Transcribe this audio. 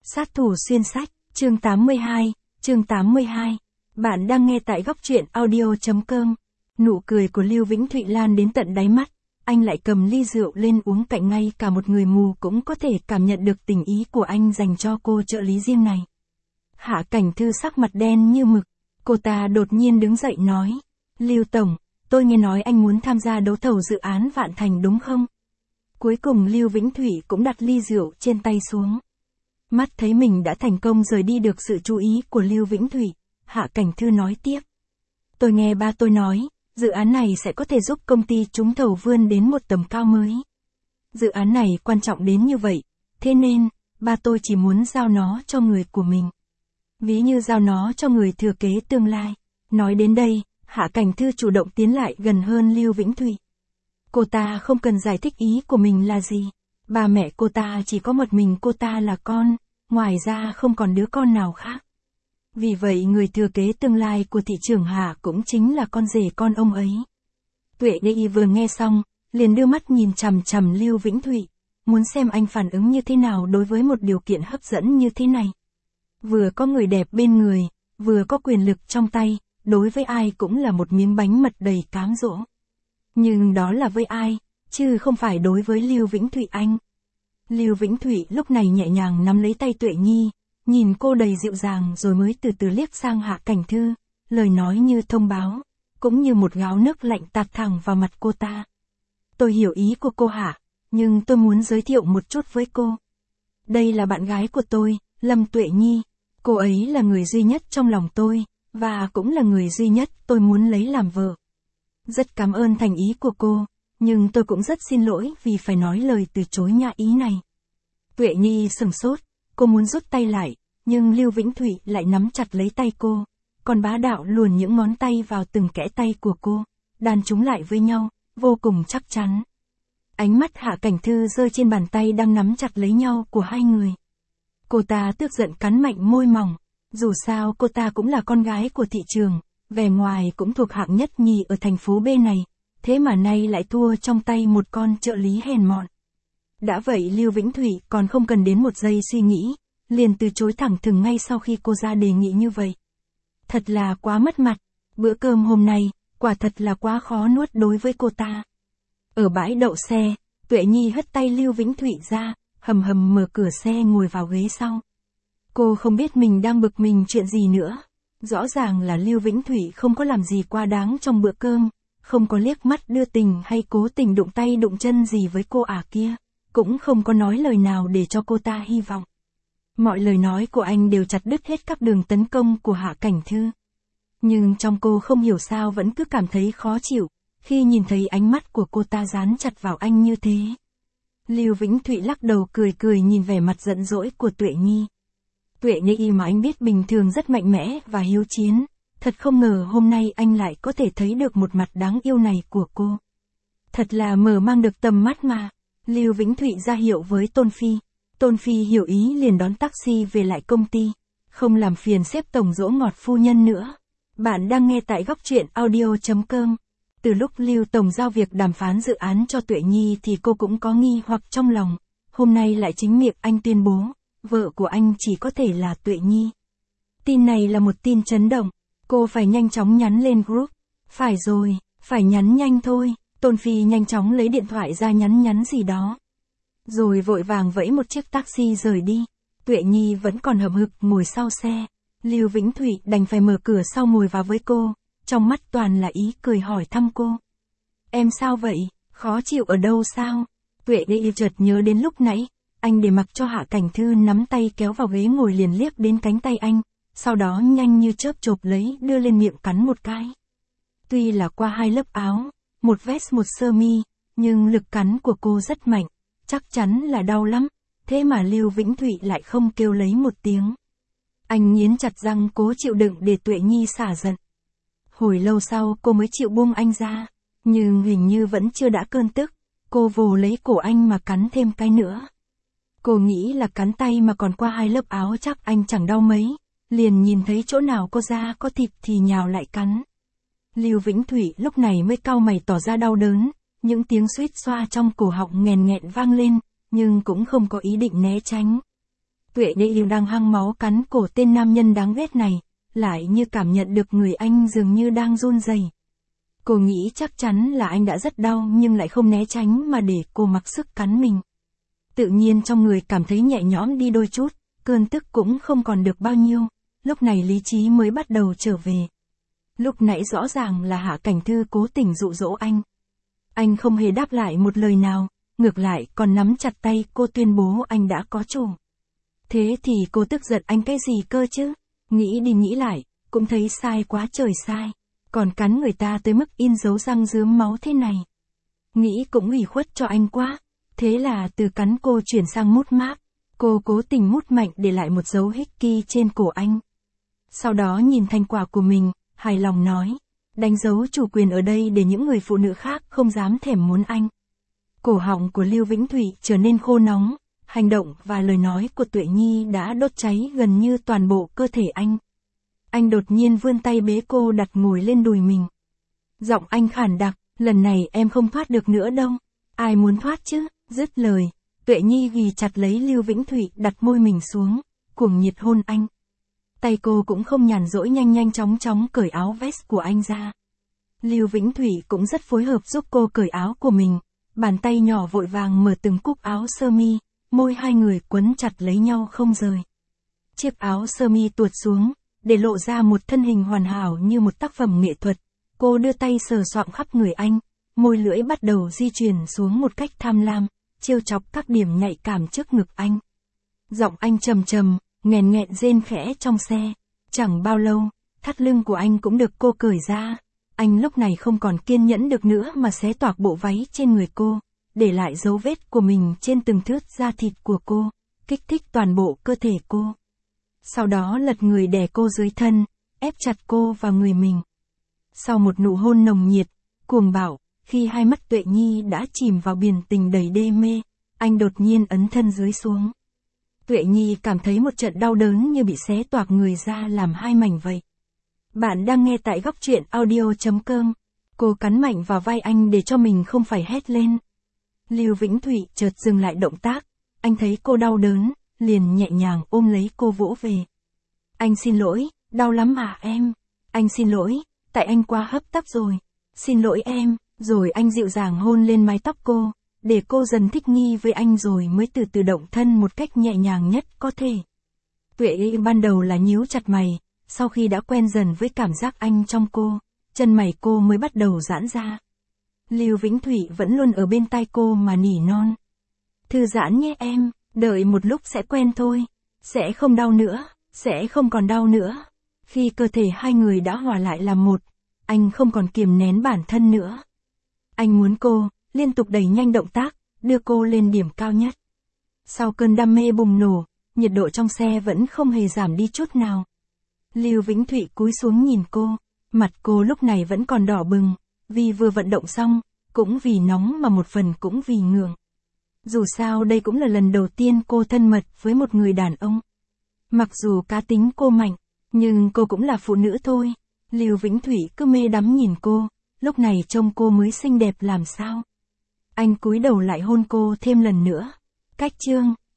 Sát thủ xuyên sách, chương 82. Bạn đang nghe tại góc truyện audio.com. Nụ cười của Lưu Vĩnh Thụy lan đến tận đáy mắt, anh lại cầm ly rượu lên uống cạnh, ngay cả một người mù cũng có thể cảm nhận được tình ý của anh dành cho cô trợ lý riêng này. Hạ Cảnh Thư sắc mặt đen như mực, cô ta đột nhiên đứng dậy nói, Lưu Tổng, tôi nghe nói anh muốn tham gia đấu thầu dự án Vạn Thành đúng không? Cuối cùng Lưu Vĩnh Thụy cũng đặt ly rượu trên tay xuống. Mắt thấy mình đã thành công rời đi được sự chú ý của Lưu Vĩnh Thụy, Hạ Cảnh Thư nói tiếp. Tôi nghe ba tôi nói, dự án này sẽ có thể giúp công ty trúng thầu vươn đến một tầm cao mới. Dự án này quan trọng đến như vậy, thế nên, ba tôi chỉ muốn giao nó cho người của mình. Ví như giao nó cho người thừa kế tương lai. Nói đến đây, Hạ Cảnh Thư chủ động tiến lại gần hơn Lưu Vĩnh Thụy. Cô ta không cần giải thích ý của mình là gì. Ba mẹ cô ta chỉ có một mình cô ta là con, ngoài ra không còn đứa con nào khác. Vì vậy người thừa kế tương lai của thị trưởng Hạ cũng chính là con rể con ông ấy. Tuệ Nghi vừa nghe xong, liền đưa mắt nhìn chằm chằm Lưu Vĩnh Thụy, muốn xem anh phản ứng như thế nào đối với một điều kiện hấp dẫn như thế này. Vừa có người đẹp bên người, vừa có quyền lực trong tay, đối với ai cũng là một miếng bánh mật đầy cám dỗ. Nhưng đó là với ai, chứ không phải đối với Lưu Vĩnh Thụy anh. Lưu Vĩnh Thụy lúc này nhẹ nhàng nắm lấy tay Tuệ Nhi, nhìn cô đầy dịu dàng rồi mới từ từ liếc sang Hạ Cảnh Thư, lời nói như thông báo, cũng như một gáo nước lạnh tạt thẳng vào mặt cô ta. Tôi hiểu ý của cô Hạ, nhưng tôi muốn giới thiệu một chút với cô. Đây là bạn gái của tôi, Lâm Tuệ Nhi. Cô ấy là người duy nhất trong lòng tôi, và cũng là người duy nhất tôi muốn lấy làm vợ. Rất cảm ơn thành ý của cô, nhưng tôi cũng rất xin lỗi vì phải nói lời từ chối nhã ý này. Tuệ Nhi sửng sốt, cô muốn rút tay lại, nhưng Lưu Vĩnh Thụy lại nắm chặt lấy tay cô, còn bá đạo luồn những ngón tay vào từng kẽ tay của cô, đan chúng lại với nhau, vô cùng chắc chắn. Ánh mắt Hạ Cảnh Thư rơi trên bàn tay đang nắm chặt lấy nhau của hai người. Cô ta tức giận cắn mạnh môi mỏng, dù sao cô ta cũng là con gái của thị trường, vẻ ngoài cũng thuộc hạng nhất nhì ở thành phố B này, thế mà nay lại thua trong tay một con trợ lý hèn mọn. Đã vậy Lưu Vĩnh Thụy còn không cần đến một giây suy nghĩ, liền từ chối thẳng thừng ngay sau khi cô ra đề nghị như vậy. Thật là quá mất mặt, bữa cơm hôm nay, quả thật là quá khó nuốt đối với cô ta. Ở bãi đậu xe, Tuệ Nhi hất tay Lưu Vĩnh Thụy ra, hầm hầm mở cửa xe ngồi vào ghế sau. Cô không biết mình đang bực mình chuyện gì nữa. Rõ ràng là Lưu Vĩnh Thụy không có làm gì quá đáng trong bữa cơm, không có liếc mắt đưa tình hay cố tình đụng tay đụng chân gì với cô kia, cũng không có nói lời nào để cho cô ta hy vọng. Mọi lời nói của anh đều chặt đứt hết các đường tấn công của Hạ Cảnh Thư. Nhưng trong cô không hiểu sao vẫn cứ cảm thấy khó chịu, khi nhìn thấy ánh mắt của cô ta dán chặt vào anh như thế. Lưu Vĩnh Thụy lắc đầu cười cười nhìn vẻ mặt giận dỗi của Tuệ Nhi. Tuệ Nhi mà anh biết bình thường rất mạnh mẽ và hiếu chiến, thật không ngờ hôm nay anh lại có thể thấy được một mặt đáng yêu này của cô. Thật là mở mang được tầm mắt mà. Lưu Vĩnh Thụy ra hiệu với Tôn Phi. Tôn Phi hiểu ý liền đón taxi về lại công ty, không làm phiền sếp tổng dỗ ngọt phu nhân nữa. Bạn đang nghe tại góc truyện audio.com. Từ lúc Lưu tổng giao việc đàm phán dự án cho Tuệ Nhi thì cô cũng có nghi hoặc trong lòng, hôm nay lại chính miệng anh tuyên bố, vợ của anh chỉ có thể là Tuệ Nhi. Tin này là một tin chấn động, cô phải nhanh chóng nhắn lên group. Phải rồi, phải nhắn nhanh thôi. Tôn Phi nhanh chóng lấy điện thoại ra nhắn gì đó. Rồi vội vàng vẫy một chiếc taxi rời đi. Tuệ Nhi vẫn còn hậm hực ngồi sau xe. Lưu Vĩnh Thụy đành phải mở cửa sau ngồi vào với cô, trong mắt toàn là ý cười hỏi thăm cô. Em sao vậy, khó chịu ở đâu sao? Tuệ Nhi chợt nhớ đến lúc nãy, anh để mặc cho Hạ Cảnh Thư nắm tay kéo vào ghế ngồi liền liếc đến cánh tay anh, sau đó nhanh như chớp chộp lấy đưa lên miệng cắn một cái. Tuy là qua hai lớp áo, một vest một sơ mi, nhưng lực cắn của cô rất mạnh, chắc chắn là đau lắm, thế mà Lưu Vĩnh Thụy lại không kêu lấy một tiếng. Anh nghiến chặt răng cố chịu đựng để Tuệ Nhi xả giận. Hồi lâu sau cô mới chịu buông anh ra, nhưng hình như vẫn chưa đã cơn tức, cô vồ lấy cổ anh mà cắn thêm cái nữa. Cô nghĩ là cắn tay mà còn qua hai lớp áo chắc anh chẳng đau mấy, liền nhìn thấy chỗ nào có da có thịt thì nhào lại cắn. Lưu Vĩnh Thụy lúc này mới cau mày tỏ ra đau đớn, những tiếng suýt xoa trong cổ họng nghẹn nghẹn vang lên, nhưng cũng không có ý định né tránh. Tuệ Nhi đang hăng máu cắn cổ tên nam nhân đáng ghét này, lại như cảm nhận được người anh dường như đang run rẩy. Cô nghĩ chắc chắn là anh đã rất đau nhưng lại không né tránh mà để cô mặc sức cắn mình. Tự nhiên trong người cảm thấy nhẹ nhõm đi đôi chút, cơn tức cũng không còn được bao nhiêu, lúc này lý trí mới bắt đầu trở về. Lúc nãy rõ ràng là Hạ Cảnh Thư cố tình dụ dỗ anh. Anh không hề đáp lại một lời nào, ngược lại còn nắm chặt tay cô tuyên bố anh đã có chủ. Thế thì cô tức giận anh cái gì cơ chứ? Nghĩ đi nghĩ lại, cũng thấy sai quá trời sai. Còn cắn người ta tới mức in dấu răng rướm máu thế này. Nghĩ cũng ủy khuất cho anh quá. Thế là từ cắn cô chuyển sang mút máp. Cô cố tình mút mạnh để lại một dấu hickey trên cổ anh. Sau đó nhìn thành quả của mình, hài lòng nói. Đánh dấu chủ quyền ở đây để những người phụ nữ khác không dám thèm muốn anh. Cổ họng của Lưu Vĩnh Thụy trở nên khô nóng. Hành động và lời nói của Tuệ Nhi đã đốt cháy gần như toàn bộ cơ thể anh. Anh đột nhiên vươn tay bế cô đặt ngồi lên đùi mình. Giọng anh khản đặc, lần này em không thoát được nữa đâu. Ai muốn thoát chứ? Dứt lời, Tuệ Nhi ghì chặt lấy Lưu Vĩnh Thụy đặt môi mình xuống, cuồng nhiệt hôn anh. Tay cô cũng không nhàn rỗi nhanh chóng cởi áo vest của anh ra. Lưu Vĩnh Thụy cũng rất phối hợp giúp cô cởi áo của mình, bàn tay nhỏ vội vàng mở từng cúc áo sơ mi, môi hai người quấn chặt lấy nhau không rời. Chiếc áo sơ mi tuột xuống, để lộ ra một thân hình hoàn hảo như một tác phẩm nghệ thuật. Cô đưa tay sờ soạng khắp người anh, môi lưỡi bắt đầu di chuyển xuống một cách tham lam, trêu chọc các điểm nhạy cảm trước ngực anh. Giọng anh trầm trầm, nghẹn rên khẽ trong xe. Chẳng bao lâu, thắt lưng của anh cũng được cô cởi ra. Anh lúc này không còn kiên nhẫn được nữa mà xé toạc bộ váy trên người cô, để lại dấu vết của mình trên từng thướt da thịt của cô, kích thích toàn bộ cơ thể cô. Sau đó lật người đè cô dưới thân, ép chặt cô vào người mình. Sau một nụ hôn nồng nhiệt, cuồng bạo, khi hai mắt Tuệ Nhi đã chìm vào biển tình đầy đê mê, anh đột nhiên ấn thân dưới xuống. Tuệ Nhi cảm thấy một trận đau đớn như bị xé toạc người ra làm hai mảnh vậy. Bạn đang nghe tại góc truyện audio.com. Cô cắn mạnh vào vai anh để cho mình không phải hét lên. Lưu Vĩnh Thụy chợt dừng lại động tác, anh thấy cô đau đớn, liền nhẹ nhàng ôm lấy cô vỗ về. Anh xin lỗi, đau lắm à em? Anh xin lỗi, tại anh quá hấp tấp rồi. Xin lỗi em, rồi anh dịu dàng hôn lên mái tóc cô, để cô dần thích nghi với anh rồi mới từ từ động thân một cách nhẹ nhàng nhất có thể. Tuệ ban đầu là nhíu chặt mày, sau khi đã quen dần với cảm giác anh trong cô, chân mày cô mới bắt đầu giãn ra. Lưu Vĩnh Thụy vẫn luôn ở bên tai cô mà nỉ non. Thư giãn nhé em, đợi một lúc sẽ quen thôi, sẽ không đau nữa, sẽ không còn đau nữa. Khi cơ thể hai người đã hòa lại làm một, anh không còn kiềm nén bản thân nữa. Anh muốn cô, liên tục đẩy nhanh động tác, đưa cô lên điểm cao nhất. Sau cơn đam mê bùng nổ, nhiệt độ trong xe vẫn không hề giảm đi chút nào. Lưu Vĩnh Thụy cúi xuống nhìn cô, mặt cô lúc này vẫn còn đỏ bừng, vì vừa vận động xong, cũng vì nóng mà một phần cũng vì ngượng. Dù sao đây cũng là lần đầu tiên cô thân mật với một người đàn ông. Mặc dù cá tính cô mạnh, nhưng cô cũng là phụ nữ thôi. Lưu Vĩnh Thụy cứ mê đắm nhìn cô, lúc này trông cô mới xinh đẹp làm sao. Anh cúi đầu lại hôn cô thêm lần nữa. Cách chương